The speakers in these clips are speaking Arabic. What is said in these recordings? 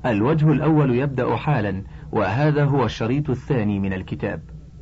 الوجه الأول يبدأ حالا، وهذا هو الشريط الثاني من الكتاب.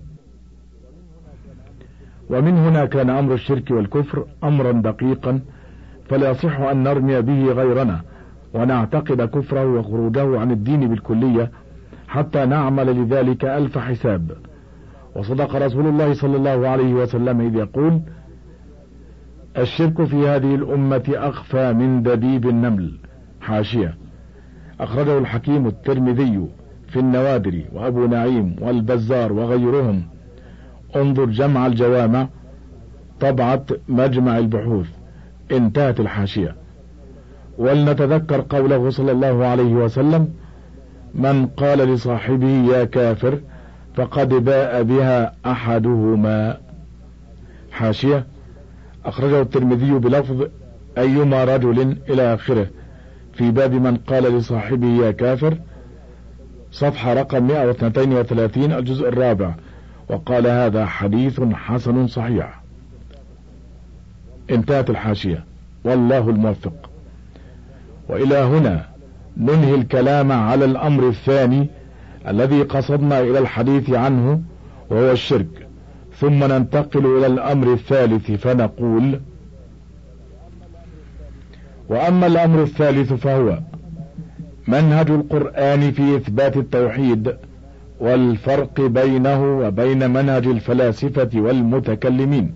ومن هنا كان أمر الشرك والكفر أمرا دقيقا، فلا يصح أن نرمي به غيرنا ونعتقد كفره وخروجه عن الدين بالكلية حتى نعمل لذلك ألف حساب. وصدق رسول الله صلى الله عليه وسلم إذ يقول: الشرك في هذه الأمة أخفى من دبيب النمل. حاشية: أخرجه الحكيم الترمذي في النوادر وأبو نعيم والبزار وغيرهم. انظر جمع الجوامع طبعة مجمع البحوث. انتهت الحاشية. ولنتذكر قوله صلى الله عليه وسلم: من قال لصاحبه يا كافر فقد باء بها أحدهما. حاشية: أخرجه الترمذي بلفظ أيما رجل إلى آخره في باب من قال لصاحبه يا كافر، صفحة رقم 132 الجزء الرابع، وقال هذا حديث حسن صحيح. انتهت الحاشية، والله الموفق. وإلى هنا ننهي الكلام على الأمر الثاني الذي قصدنا إلى الحديث عنه، وهو الشرك، ثم ننتقل إلى الأمر الثالث فنقول: وأما الأمر الثالث فهو منهج القرآن في إثبات التوحيد والفرق بينه وبين منهج الفلاسفة والمتكلمين.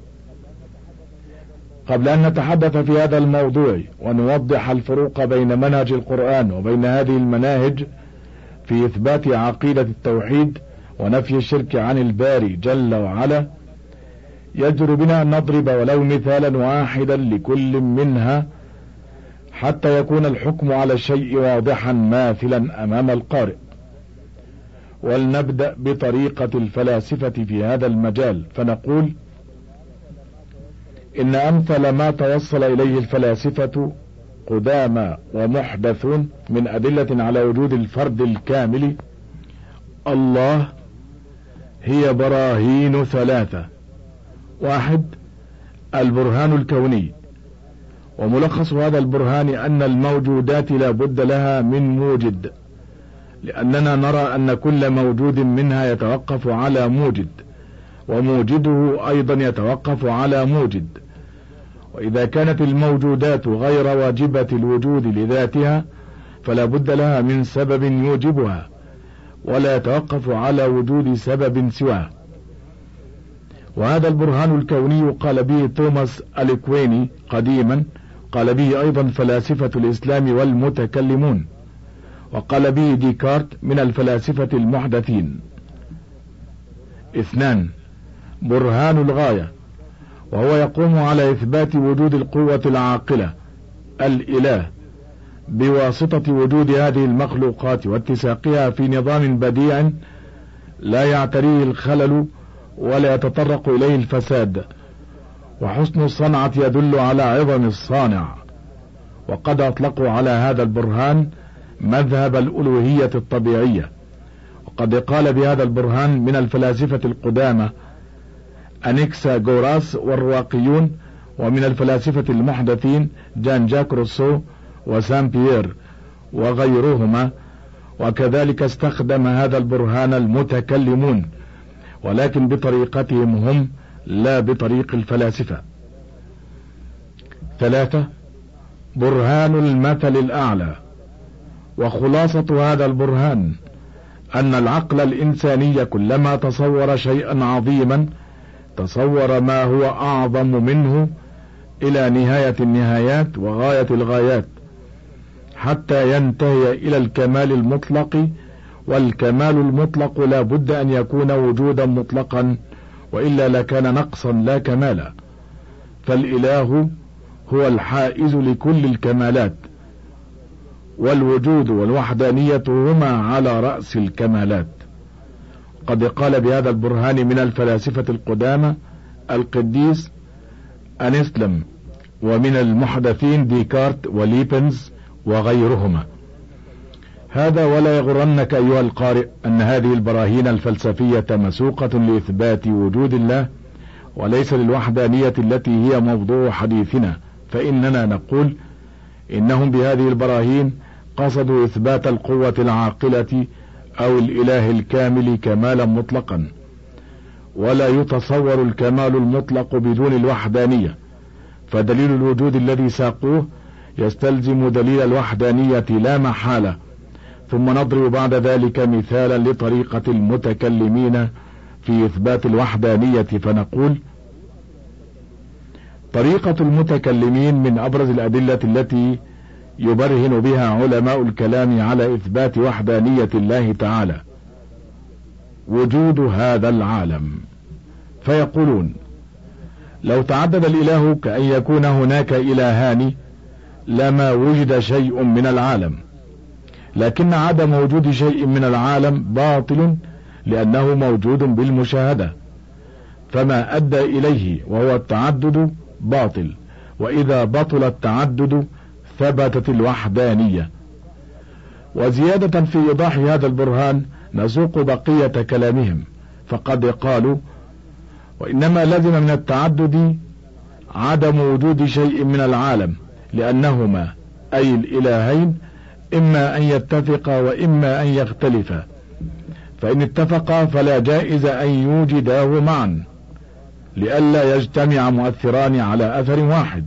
قبل أن نتحدث في هذا الموضوع ونوضح الفروق بين منهج القرآن وبين هذه المناهج في إثبات عقيدة التوحيد ونفي الشرك عن الباري جل وعلا، يجدر بنا أن نضرب ولو مثالا واحدا لكل منها حتى يكون الحكم على الشيء واضحا ماثلا أمام القارئ. ولنبدأ بطريقة الفلاسفة في هذا المجال، فنقول: إن أمثل ما توصل إليه الفلاسفة قدامى ومحدثون من أدلة على وجود الفرد الكامل الله هي براهين ثلاثة. 1. البرهان الكوني، وملخص هذا البرهان أن الموجودات لا بد لها من موجد، لأننا نرى أن كل موجود منها يتوقف على موجد، وموجده أيضا يتوقف على موجد. وإذا كانت الموجودات غير واجبة الوجود لذاتها فلا بد لها من سبب يوجبها، ولا يتوقف على وجود سبب سواه. وهذا البرهان الكوني قال به توماس الإكويني قديما، قال به أيضا فلاسفة الإسلام والمتكلمون، وقال به ديكارت من الفلاسفة المحدثين. 2. برهان الغاية، وهو يقوم على إثبات وجود القوة العاقلة الإله بواسطة وجود هذه المخلوقات واتساقها في نظام بديع لا يعتريه الخلل ولا يتطرق إليه الفساد، وحسن الصنعة يدل على عظم الصانع. وقد أطلقوا على هذا البرهان مذهب الألوهية الطبيعية. وقد قال بهذا البرهان من الفلاسفة القدامى أنيكساغوراس والرواقيون، ومن الفلاسفة المحدثين جان جاك روسو وسان بيير وغيرهما. وكذلك استخدم هذا البرهان المتكلمون، ولكن بطريقتهم هم لا بطريق الفلاسفة. 3. برهان المثل الأعلى، وخلاصة هذا البرهان أن العقل الإنساني كلما تصور شيئا عظيما تصور ما هو أعظم منه إلى نهاية النهايات وغاية الغايات، حتى ينتهي إلى الكمال المطلق. والكمال المطلق لا بد أن يكون وجودا مطلقا، وإلا لكان نقصا لا كمالا. فالإله هو الحائز لكل الكمالات، والوجود والوحدانية هما على رأس الكمالات. قد قال بهذا البرهان من الفلاسفة القدامى القديس أنيسلم، ومن المحدثين ديكارت وليبنز وغيرهما. هذا ولا يغرنك أيها القارئ أن هذه البراهين الفلسفية مسوقة لإثبات وجود الله وليس للوحدانية التي هي موضوع حديثنا، فإننا نقول إنهم بهذه البراهين قصدوا إثبات القوة العاقلة أو الإله الكامل كمالا مطلقا، ولا يتصور الكمال المطلق بدون الوحدانية، فدليل الوجود الذي ساقوه يستلزم دليل الوحدانية لا محالة. ثم نضرب بعد ذلك مثالا لطريقة المتكلمين في إثبات الوحدانية فنقول: طريقة المتكلمين من أبرز الأدلة التي يبرهن بها علماء الكلام على إثبات وحدانية الله تعالى وجود هذا العالم، فيقولون: لو تعدد الإله كأن يكون هناك إلهان لما وجد شيء من العالم، لكن عدم وجود شيء من العالم باطل لأنه موجود بالمشاهدة، فما أدى إليه وهو التعدد باطل، وإذا بطل التعدد ثبتت الوحدانية. وزيادة في إيضاح هذا البرهان نسوق بقية كلامهم، فقد قالوا: وإنما لزم من التعدد عدم وجود شيء من العالم، لأنهما أي الإلهين إما أن يتفقا وإما أن يختلفا، فإن اتفقا فلا جائز أن يوجداه معا لئلا يجتمع مؤثران على أثر واحد،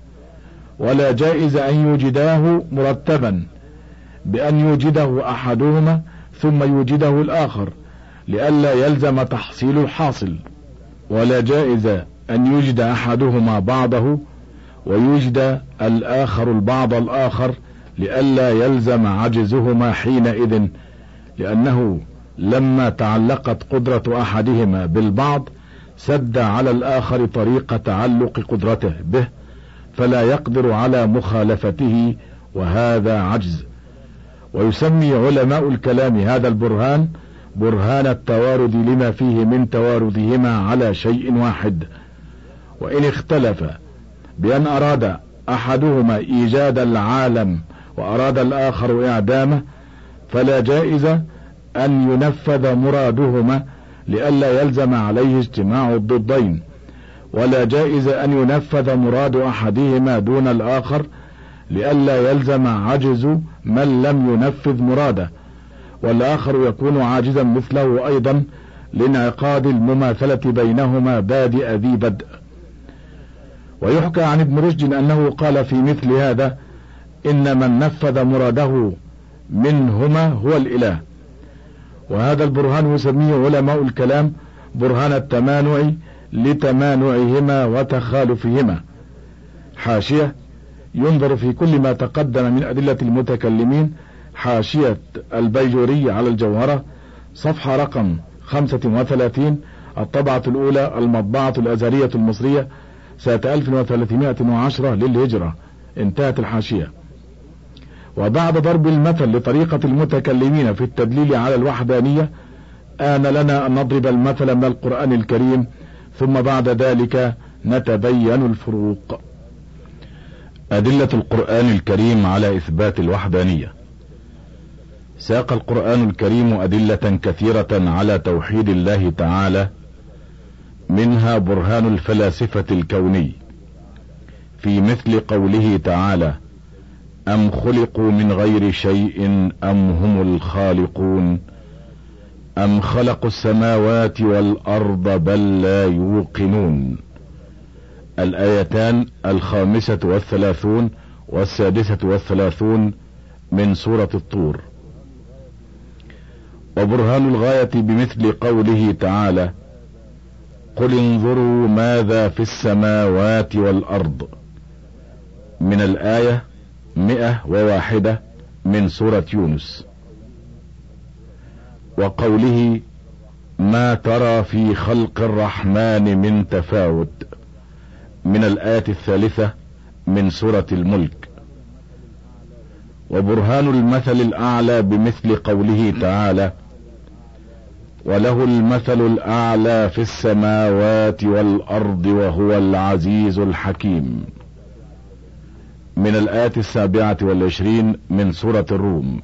ولا جائز أن يوجداه مرتبا بأن يوجده أحدهما ثم يوجده الآخر لئلا يلزم تحصيل الحاصل، ولا جائز أن يوجد أحدهما بعضه ويوجد الآخر البعض الآخر لئلا يلزم عجزهما حينئذ، لأنه لما تعلقت قدرة أحدهما بالبعض سد على الآخر طريق تعلق قدرته به، فلا يقدر على مخالفته، وهذا عجز. ويسمي علماء الكلام هذا البرهان برهان التوارد لما فيه من تواردهما على شيء واحد. وإن اختلف بأن أراد أحدهما إيجاد العالم وأراد الآخر إعدامه فلا جائز أن ينفذ مرادهما لئلا يلزم عليه اجتماع الضدين، ولا جائز أن ينفذ مراد أحدهما دون الآخر لئلا يلزم عجز من لم ينفذ مراده، والآخر يكون عاجزا مثله أيضا لانعقاد المماثلة بينهما بادئ ذي بدء. ويحكى عن ابن رشد أنه قال في مثل هذا: إن من نفذ مراده منهما هو الإله. وهذا البرهان يسميه علماء الكلام برهان التمانع لتمانعهما وتخالفهما. حاشية: ينظر في كل ما تقدم من أدلة المتكلمين، حاشية البيجوري على الجوهرة، صفحة رقم 35، الطبعة الأولى، المطبعة الأزهرية المصرية، سنة 1310 للهجرة. انتهت الحاشية. وبعد ضرب المثل لطريقة المتكلمين في التدليل على الوحدانية، آن لنا أن نضرب المثل من القرآن الكريم، ثم بعد ذلك نتبين الفروق. أدلة القرآن الكريم على إثبات الوحدانية. ساق القرآن الكريم أدلة كثيرة على توحيد الله تعالى، منها برهان الفلاسفة الكوني في مثل قوله تعالى: أم خلقوا من غير شيء أم هم الخالقون أم خلقوا السماوات والأرض بل لا يوقنون. الآيتان 35 و36 من سورة الطور. وبرهان الغاية بمثل قوله تعالى: قل انظروا ماذا في السماوات والأرض، من الآية 101 من سورة يونس. وقوله: ما ترى في خلق الرحمن من تفاوت، من الآية 3 من سورة الملك. وبرهان المثل الأعلى بمثل قوله تعالى: وله المثل الأعلى في السماوات والأرض وهو العزيز الحكيم، من الآية 27 من سورة الروم.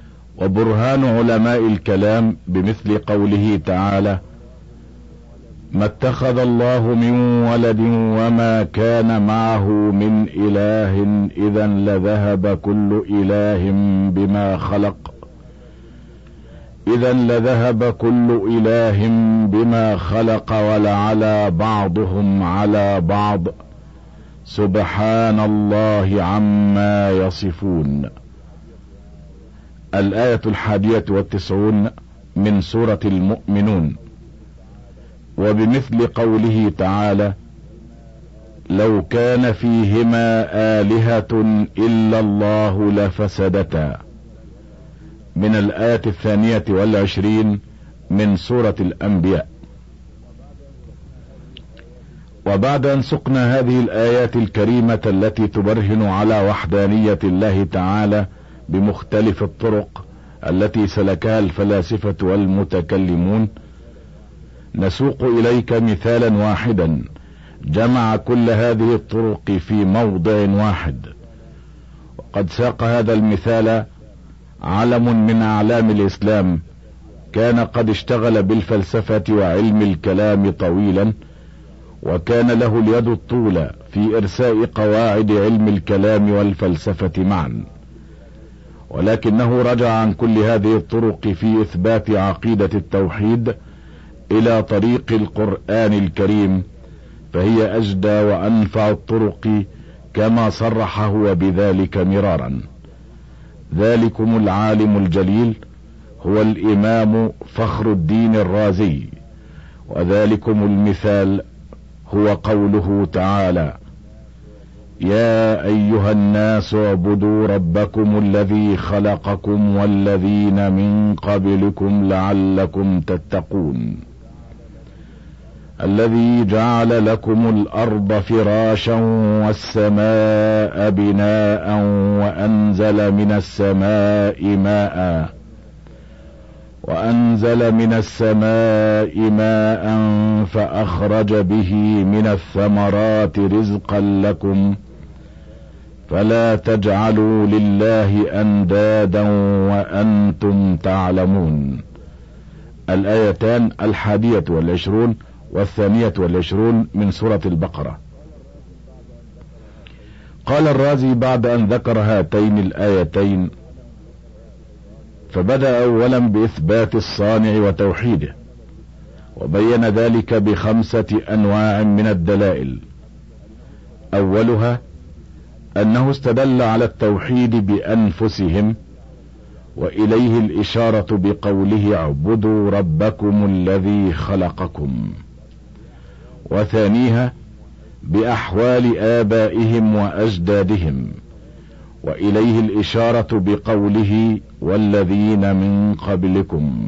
وبرهان علماء الكلام بمثل قوله تعالى: ما اتخذ الله من ولد وما كان معه من إله إذا لذهب كل إله بما خلق ولعلى بعضهم على بعض سبحان الله عما يصفون. الآية 91 من سورة المؤمنون. وبمثل قوله تعالى: لو كان فيهما آلهة إلا الله لفسدتا، من الآية 22 من سورة الأنبياء. وبعد أن سقنا هذه الآيات الكريمة التي تبرهن على وحدانية الله تعالى بمختلف الطرق التي سلكها الفلاسفة والمتكلمون، نسوق إليك مثالا واحدا جمع كل هذه الطرق في موضع واحد. وقد ساق هذا المثال علم من أعلام الإسلام كان قد اشتغل بالفلسفة وعلم الكلام طويلا، وكان له اليد الطولى في إرساء قواعد علم الكلام والفلسفة معا، ولكنه رجع عن كل هذه الطرق في إثبات عقيدة التوحيد إلى طريق القرآن الكريم، فهي أجدى وأنفع الطرق كما صرح هو بذلك مرارا. ذلكم العالم الجليل هو الإمام فخر الدين الرازي، وذلكم المثال هو قوله تعالى: يا أيها الناس اعبدوا ربكم الذي خلقكم والذين من قبلكم لعلكم تتقون، الذي جعل لكم الأرض فراشا والسماء بناء وأنزل من السماء ماء فأخرج به من الثمرات رزقا لكم فلا تجعلوا لله أندادا وأنتم تعلمون. الآيتان 21 و22 من سورة البقرة. قال الرازي بعد أن ذكر هاتين الآيتين: فبدأ أولا بإثبات الصانع وتوحيده، وبين ذلك ب5 أنواع من الدلائل. أولها أنه استدل على التوحيد بأنفسهم، وإليه الإشارة بقوله: اعبدوا ربكم الذي خلقكم. وثانيها بأحوال آبائهم وأجدادهم، وإليه الإشارة بقوله: والذين من قبلكم.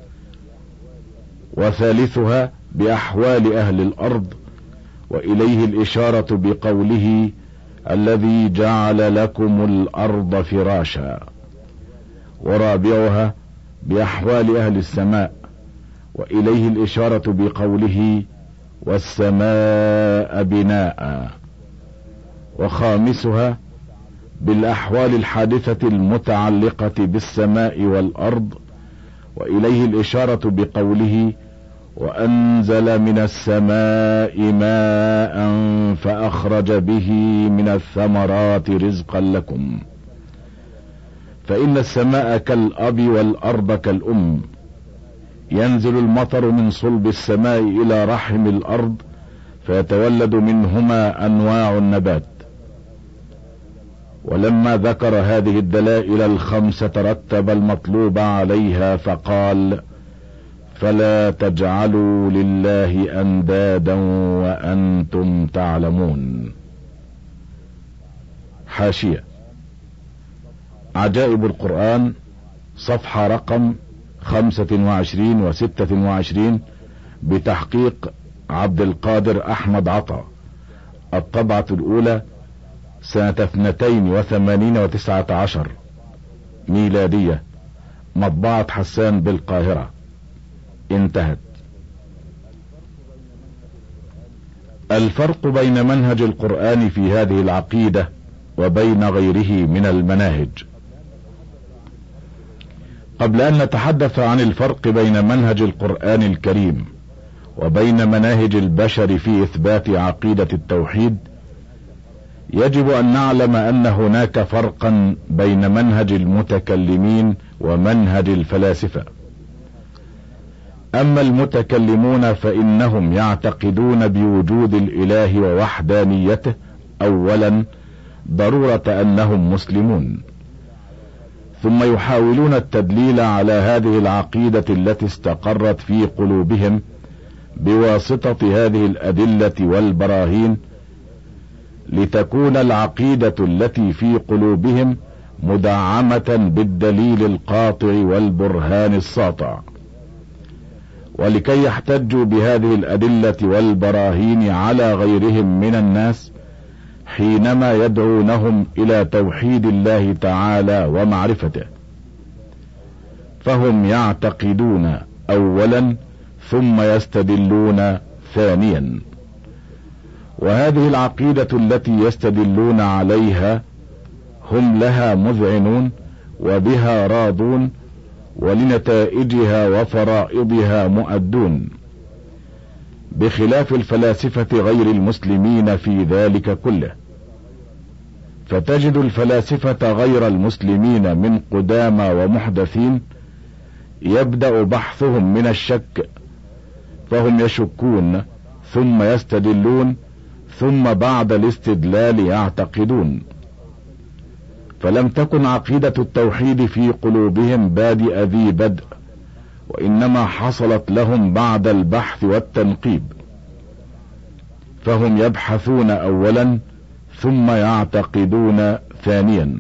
وثالثها بأحوال أهل الأرض، وإليه الإشارة بقوله: الذي جعل لكم الأرض فراشا. ورابعها بأحوال أهل السماء، وإليه الإشارة بقوله: والسماء بناء. وخامسها بالأحوال الحادثة المتعلقة بالسماء والأرض، وإليه الإشارة بقوله: وأنزل من السماء ماء فأخرج به من الثمرات رزقا لكم. فإن السماء كالأب والأرض كالأم، ينزل المطر من صلب السماء إلى رحم الأرض فيتولد منهما أنواع النبات. ولما ذكر هذه الدلائل ال5 رتب المطلوب عليها فقال: فلا تجعلوا لله أندادا وأنتم تعلمون. حاشية: عجائب القرآن، صفحة رقم 25 و26، بتحقيق عبد القادر أحمد عطا، الطبعة الأولى سنة 82 و19 ميلادية، مطبعة حسان بالقاهرة. انتهت. الفرق بين منهج القرآن في هذه العقيدة وبين غيره من المناهج. قبل أن نتحدث عن الفرق بين منهج القرآن الكريم وبين مناهج البشر في إثبات عقيدة التوحيد، يجب أن نعلم أن هناك فرقا بين منهج المتكلمين ومنهج الفلاسفة. أما المتكلمون فإنهم يعتقدون بوجود الإله ووحدانيته أولا ضرورة أنهم مسلمون، ثم يحاولون التدليل على هذه العقيدة التي استقرت في قلوبهم بواسطة هذه الأدلة والبراهين، لتكون العقيدة التي في قلوبهم مدعمة بالدليل القاطع والبرهان الساطع، ولكي يحتجوا بهذه الأدلة والبراهين على غيرهم من الناس حينما يدعونهم إلى توحيد الله تعالى ومعرفته. فهم يعتقدون أولا ثم يستدلون ثانيا، وهذه العقيدة التي يستدلون عليها هم لها مذعنون وبها راضون، ولنتائجها وفرائضها مؤدون، بخلاف الفلاسفة غير المسلمين في ذلك كله. فتجد الفلاسفة غير المسلمين من قدامى ومحدثين يبدأ بحثهم من الشك، فهم يشكون ثم يستدلون ثم بعد الاستدلال يعتقدون. فلم تكن عقيدة التوحيد في قلوبهم بادئ ذي بدء، وإنما حصلت لهم بعد البحث والتنقيب، فهم يبحثون أولا ثم يعتقدون ثانيا.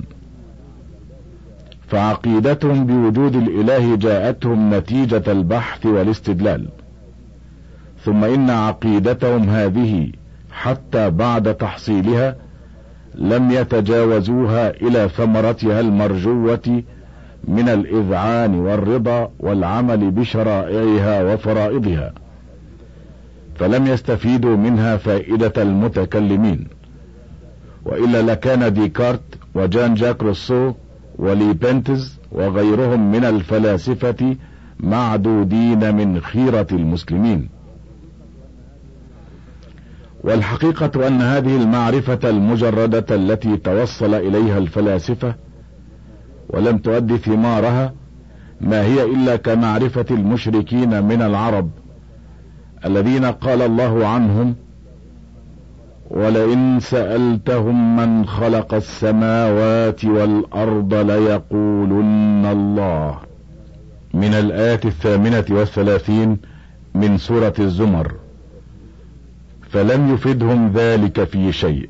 فعقيدتهم بوجود الإله جاءتهم نتيجة البحث والاستدلال، ثم إن عقيدتهم هذه حتى بعد تحصيلها لم يتجاوزوها إلى ثمرتها المرجوة من الإذعان والرضا والعمل بشرائعها وفرائضها، فلم يستفيدوا منها فائدة المتكلمين، وإلا لكان ديكارت وجان جاك روسو وليبنتز وغيرهم من الفلاسفة معدودين من خيرة المسلمين. والحقيقة أن هذه المعرفة المجردة التي توصل إليها الفلاسفة ولم تؤدي ثمارها ما هي إلا كمعرفة المشركين من العرب الذين قال الله عنهم: ولئن سألتهم من خلق السماوات والأرض ليقولن الله، من الآية 38 من سورة الزمر. فلم يفدهم ذلك في شيء.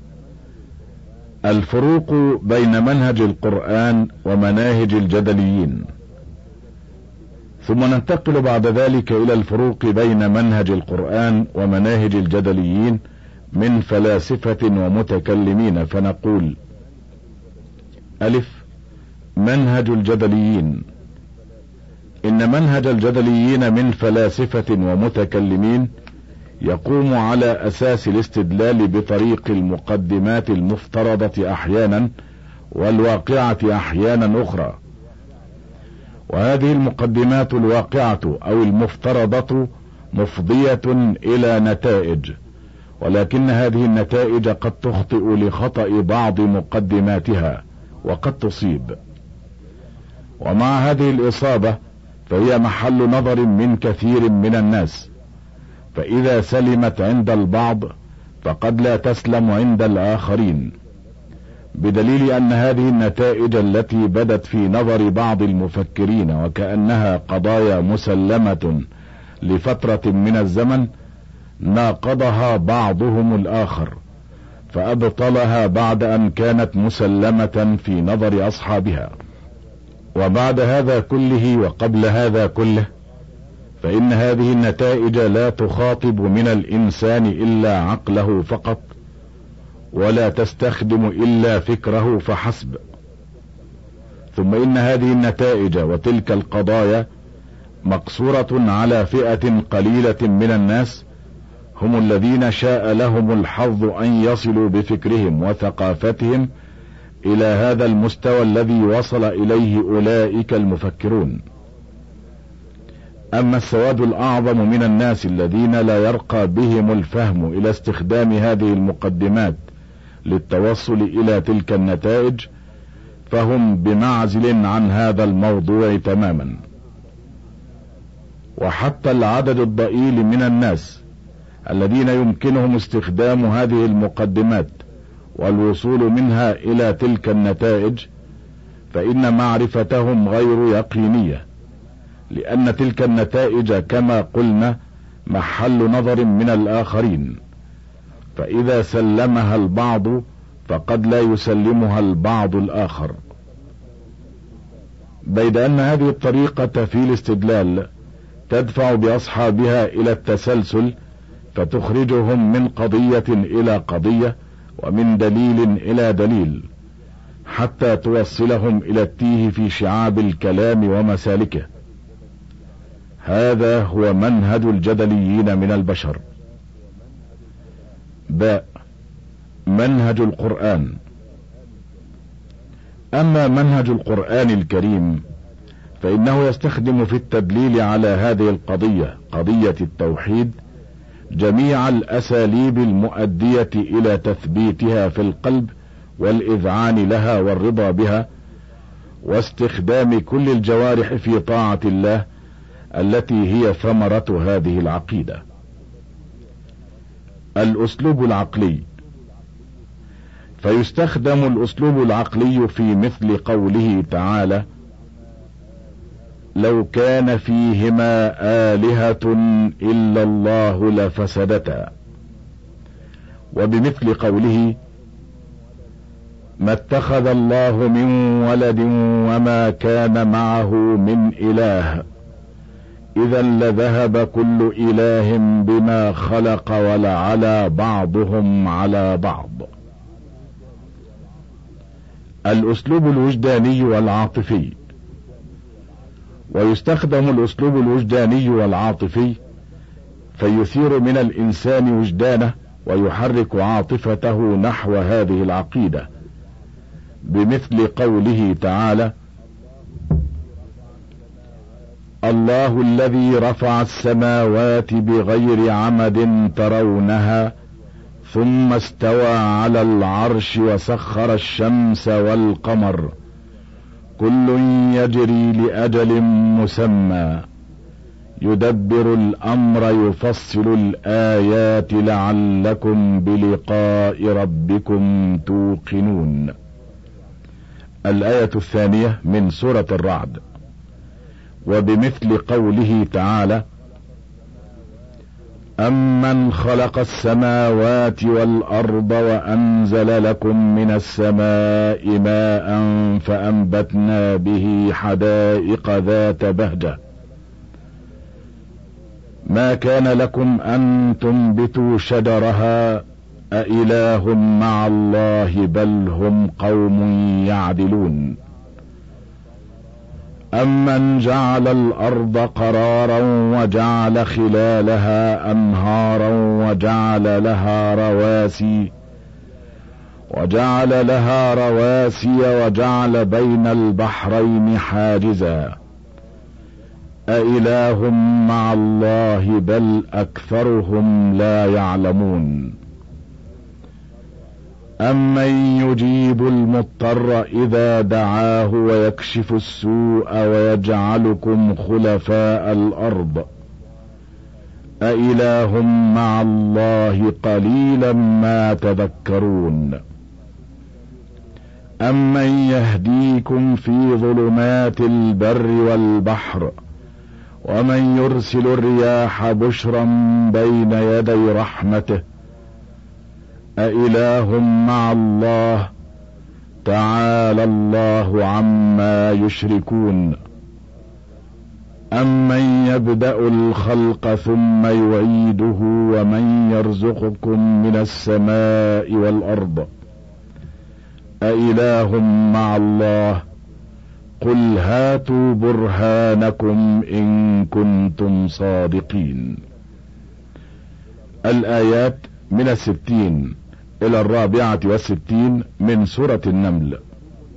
الفروق بين منهج القرآن ومناهج الجدليين. ثم ننتقل بعد ذلك إلى الفروق بين منهج القرآن ومناهج الجدليين من فلاسفة ومتكلمين، فنقول: ألف، منهج الجدليين. إن منهج الجدليين من فلاسفة ومتكلمين يقوم على أساس الاستدلال بطريق المقدمات المفترضة أحيانا والواقعة أحيانا أخرى، وهذه المقدمات الواقعة أو المفترضة مفضية إلى نتائج، ولكن هذه النتائج قد تخطئ لخطأ بعض مقدماتها وقد تصيب، ومع هذه الإصابة فهي محل نظر من كثير من الناس، فإذا سلمت عند البعض فقد لا تسلم عند الآخرين، بدليل أن هذه النتائج التي بدت في نظر بعض المفكرين وكأنها قضايا مسلمة لفترة من الزمن ناقضها بعضهم الآخر فأبطلها بعد أن كانت مسلمة في نظر أصحابها. وبعد هذا كله وقبل هذا كله فإن هذه النتائج لا تخاطب من الإنسان إلا عقله فقط، ولا تستخدم إلا فكره فحسب. ثم إن هذه النتائج وتلك القضايا مقصورة على فئة قليلة من الناس، هم الذين شاء لهم الحظ أن يصلوا بفكرهم وثقافتهم إلى هذا المستوى الذي وصل إليه أولئك المفكرون. أما السواد الأعظم من الناس الذين لا يرقى بهم الفهم إلى استخدام هذه المقدمات للتوصل إلى تلك النتائج، فهم بمعزل عن هذا الموضوع تماما. وحتى العدد الضئيل من الناس الذين يمكنهم استخدام هذه المقدمات والوصول منها إلى تلك النتائج، فإن معرفتهم غير يقينية، لأن تلك النتائج كما قلنا محل نظر من الآخرين، فإذا سلمها البعض فقد لا يسلمها البعض الآخر. بيد أن هذه الطريقة في الاستدلال تدفع بأصحابها إلى التسلسل، فتخرجهم من قضية إلى قضية ومن دليل إلى دليل، حتى توصلهم إلى التيه في شعاب الكلام ومسالكه. هذا هو منهج الجدليين من البشر. باء منهج القرآن. أما منهج القرآن الكريم فإنه يستخدم في التدليل على هذه القضية، قضية التوحيد، جميع الأساليب المؤدية إلى تثبيتها في القلب والإذعان لها والرضا بها، واستخدام كل الجوارح في طاعة الله التي هي ثمرة هذه العقيدة. الأسلوب العقلي. فيستخدم الأسلوب العقلي في مثل قوله تعالى: لو كان فيهما آلهة إلا الله لفسدتا، وبمثل قوله: ما اتخذ الله من ولد وما كان معه من إله إذا لذهب كل إله بما خلق ولعلى بعضهم على بعض. الأسلوب الوجداني والعاطفي. ويستخدم الأسلوب الوجداني والعاطفي فيثير من الإنسان وجدانه ويحرك عاطفته نحو هذه العقيدة، بمثل قوله تعالى: الله الذي رفع السماوات بغير عمد ترونها ثم استوى على العرش وسخر الشمس والقمر كل يجري لأجل مسمى يدبر الأمر يفصل الآيات لعلكم بلقاء ربكم توقنون. الآية الثانية من سورة الرعد. وبمثل قوله تعالى: أمن خلق السماوات والأرض وأنزل لكم من السماء ماء فأنبتنا به حدائق ذات بهجة ما كان لكم أن تنبتوا شجرها أإله مع الله بل هم قوم يعدلون. أمن جعل الأرض قرارا وجعل خلالها أنهارا وجعل لها رواسي وجعل بين البحرين حاجزا أإله مع الله بل أكثرهم لا يعلمون. أمن يجيب المضطر إذا دعاه ويكشف السوء ويجعلكم خلفاء الأرض أإله مع الله قليلا ما تذكرون. أمن يهديكم في ظلمات البر والبحر ومن يرسل الرياح بشرا بين يدي رحمته أإله مع الله تعالى الله عما يشركون. أمن يبدأ الخلق ثم يعيده ومن يرزقكم من السماء والأرض أإله مع الله قل هاتوا برهانكم إن كنتم صادقين. الآيات من 60 إلى 64 من سورة النمل.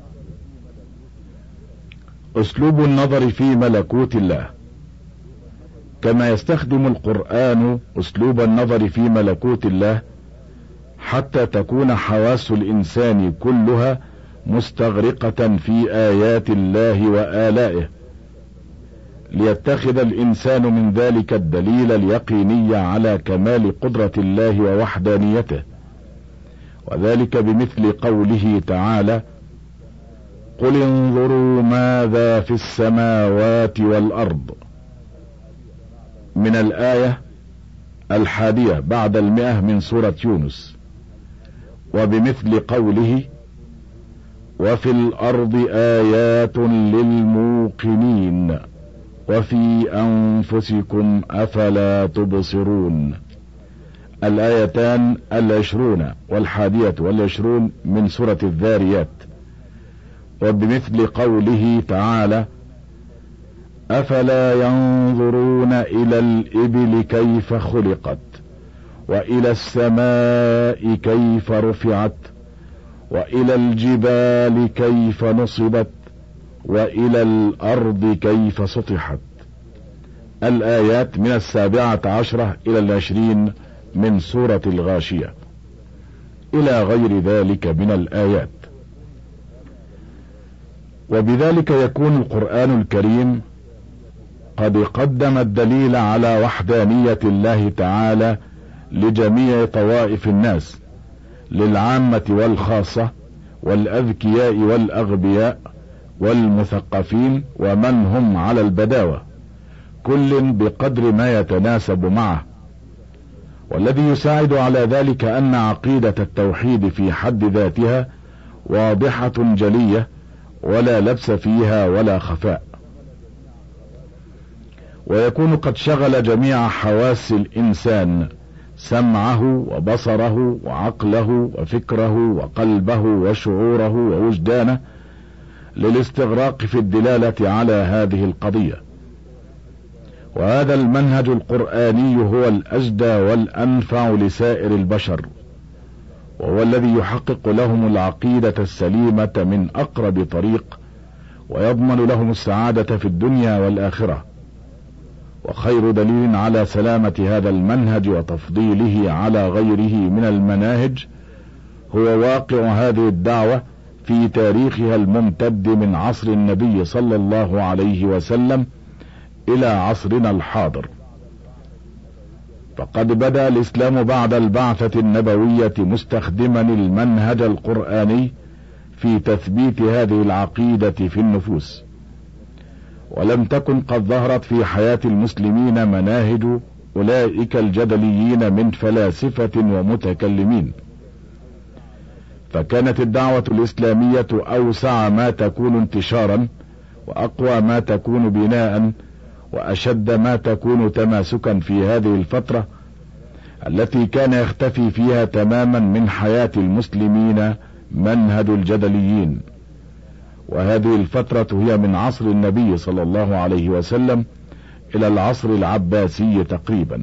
أسلوب النظر في ملكوت الله. كما يستخدم القرآن أسلوب النظر في ملكوت الله حتى تكون حواس الإنسان كلها مستغرقة في آيات الله وآلائه، ليتخذ الإنسان من ذلك الدليل اليقيني على كمال قدرة الله ووحدانيته، وذلك بمثل قوله تعالى: قل انظروا ماذا في السماوات والأرض، من الآية 100 بعد 100 من سورة يونس، وبمثل قوله: وفي الأرض آيات للموقنين وفي أنفسكم أفلا تبصرون، الآيتان 20 و21 من سورة الذاريات، وبمثل قوله تعالى: أفلا ينظرون إلى الإبل كيف خلقت وإلى السماء كيف رفعت وإلى الجبال كيف نصبت وإلى الأرض كيف سطحت، الآيات من 17 إلى 20 من سورة الغاشية، إلى غير ذلك من الآيات. وبذلك يكون القرآن الكريم قد قدم الدليل على وحدانية الله تعالى لجميع طوائف الناس، للعامة والخاصة، والأذكياء والأغبياء، والمثقفين، ومن هم على البداوة، كل بقدر ما يتناسب معه. والذي يساعد على ذلك أن عقيدة التوحيد في حد ذاتها واضحة جلية، ولا لبس فيها ولا خفاء، ويكون قد شغل جميع حواس الإنسان، سمعه وبصره وعقله وفكره وقلبه وشعوره ووجدانه، للاستغراق في الدلالة على هذه القضية. وهذا المنهج القرآني هو الأجدى والأنفع لسائر البشر، وهو الذي يحقق لهم العقيدة السليمة من أقرب طريق، ويضمن لهم السعادة في الدنيا والآخرة. وخير دليل على سلامة هذا المنهج وتفضيله على غيره من المناهج هو واقع هذه الدعوة في تاريخها الممتد من عصر النبي صلى الله عليه وسلم إلى عصرنا الحاضر. فقد بدأ الإسلام بعد البعثة النبوية مستخدما المنهج القرآني في تثبيت هذه العقيدة في النفوس، ولم تكن قد ظهرت في حياة المسلمين مناهج أولئك الجدليين من فلاسفة ومتكلمين، فكانت الدعوة الإسلامية أوسع ما تكون انتشارا، وأقوى ما تكون بناء، وأشد ما تكون تماسكا في هذه الفترة التي كان يختفي فيها تماما من حياة المسلمين منهج الجدليين. وهذه الفترة هي من عصر النبي صلى الله عليه وسلم إلى العصر العباسي تقريبا.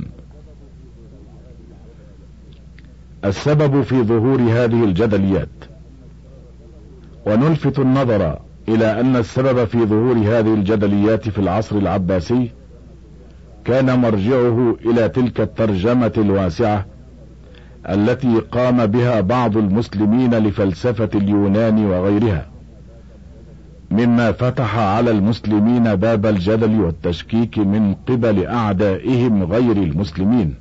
السبب في ظهور هذه الجدليات، ونلفت النظر إلى أن السبب في ظهور هذه الجدليات في العصر العباسي كان مرجعه إلى تلك الترجمة الواسعة التي قام بها بعض المسلمين لفلسفة اليونان وغيرها، مما فتح على المسلمين باب الجدل والتشكيك من قبل أعدائهم غير المسلمين.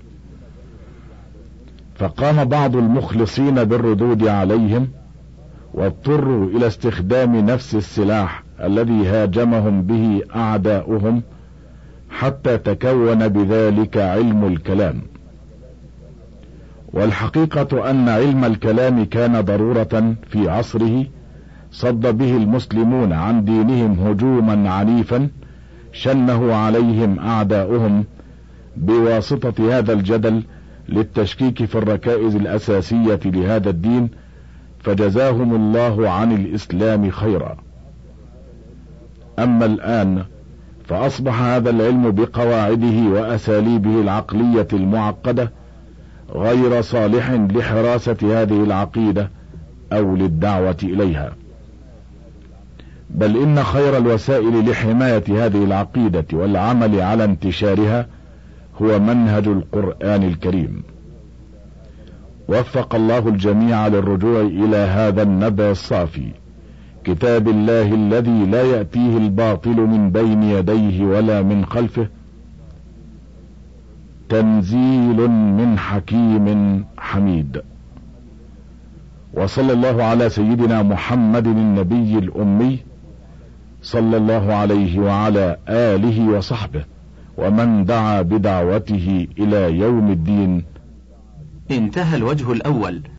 فقام بعض المخلصين بالردود عليهم، واضطروا إلى استخدام نفس السلاح الذي هاجمهم به أعداؤهم، حتى تكون بذلك علم الكلام. والحقيقة أن علم الكلام كان ضرورة في عصره، صد به المسلمون عن دينهم هجوما عنيفا شنه عليهم أعداؤهم بواسطة هذا الجدل للتشكيك في الركائز الأساسية لهذا الدين، فجزاهم الله عن الإسلام خيرا. أما الآن فأصبح هذا العلم بقواعده وأساليبه العقلية المعقدة غير صالح لحراسة هذه العقيدة أو للدعوة إليها، بل إن خير الوسائل لحماية هذه العقيدة والعمل على انتشارها هو منهج القرآن الكريم. وفق الله الجميع للرجوع إلى هذا النبع الصافي، كتاب الله الذي لا يأتيه الباطل من بين يديه ولا من خلفه، تنزيل من حكيم حميد. وصلى الله على سيدنا محمد النبي الأمي صلى الله عليه وعلى آله وصحبه ومن دعا بدعوته إلى يوم الدين. انتهى الوجه الأول.